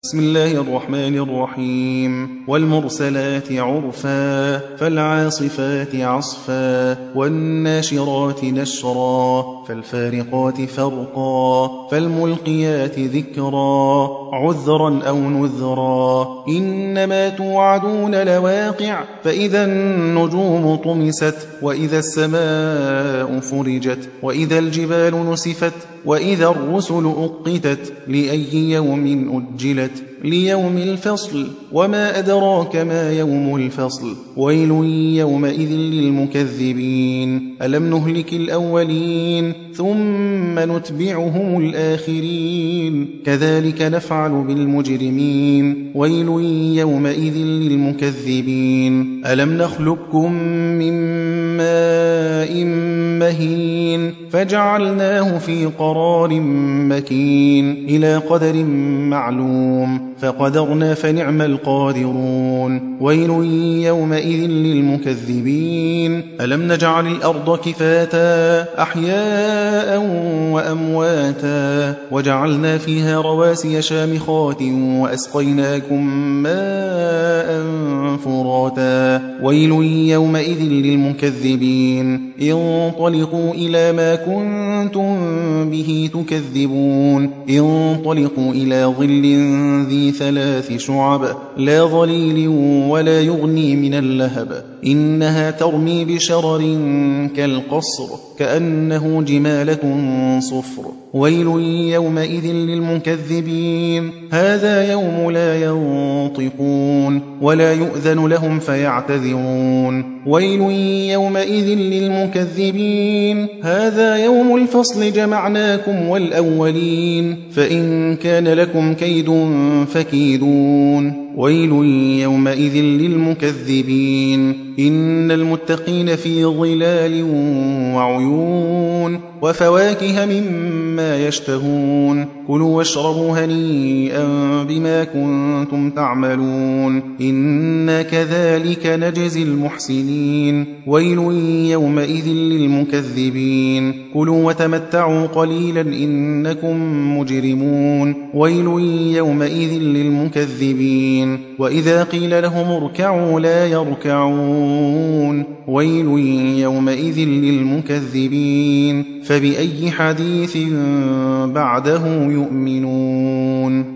بسم الله الرحمن الرحيم والمرسلات عرفا فالعاصفات عصفا والناشرات نشرا فالفارقات فرقا فالملقيات ذكرا عذرا أو نذرا إنما توعدون لواقع فإذا النجوم طمست وإذا السماء فرجت وإذا الجبال نسفت وإذا الرسل أقتت لأي يوم أجلت ليوم الفصل وما أدراك ما يوم الفصل ويل يومئذ للمكذبين ألم نهلك الأولين ثم نتبعهم الآخرين كذلك نفعل بالمجرمين ويل يومئذ للمكذبين ألم نخلقكم من ماء مهين فجعلناه في قرار مكين إلى قدر معلوم فقدرنا فنعم القادرون ويل يومئذ للمكذبين ألم نجعل الأرض كفاتا أحياء وأمواتا وجعلنا فيها رواسي شامخات وأسقيناكم ماء فراتا ويل يومئذ للمكذبين انطلقوا إلى ما كنتم به تكذبون انطلقوا إلى ظل ذي 3 شعب لا ظليل ولا يغني من اللهب إنها ترمي بشرر كالقصر كأنه جمالة صفر ويل يومئذ للمكذبين هذا يوم لا ينطقون ولا يؤذن لهم فيعتذرون ويل يومئذ للمكذبين هذا يوم الفصل جمعناكم والأولين فإن كان لكم كيد فكيدون ويل يومئذ للمكذبين إن المتقين في ظلال وعيون وفواكه مما يشتهون كلوا واشربوا هنيئا بما كنتم تعملون إنا كذلك نجزي المحسنين ويل يومئذ للمكذبين كلوا وتمتعوا قليلا إنكم مجرمون ويل يومئذ للمكذبين وإذا قيل لهم اركعوا لا يركعون ويل يومئذ للمكذبين فبأي حديث بعده يؤمنون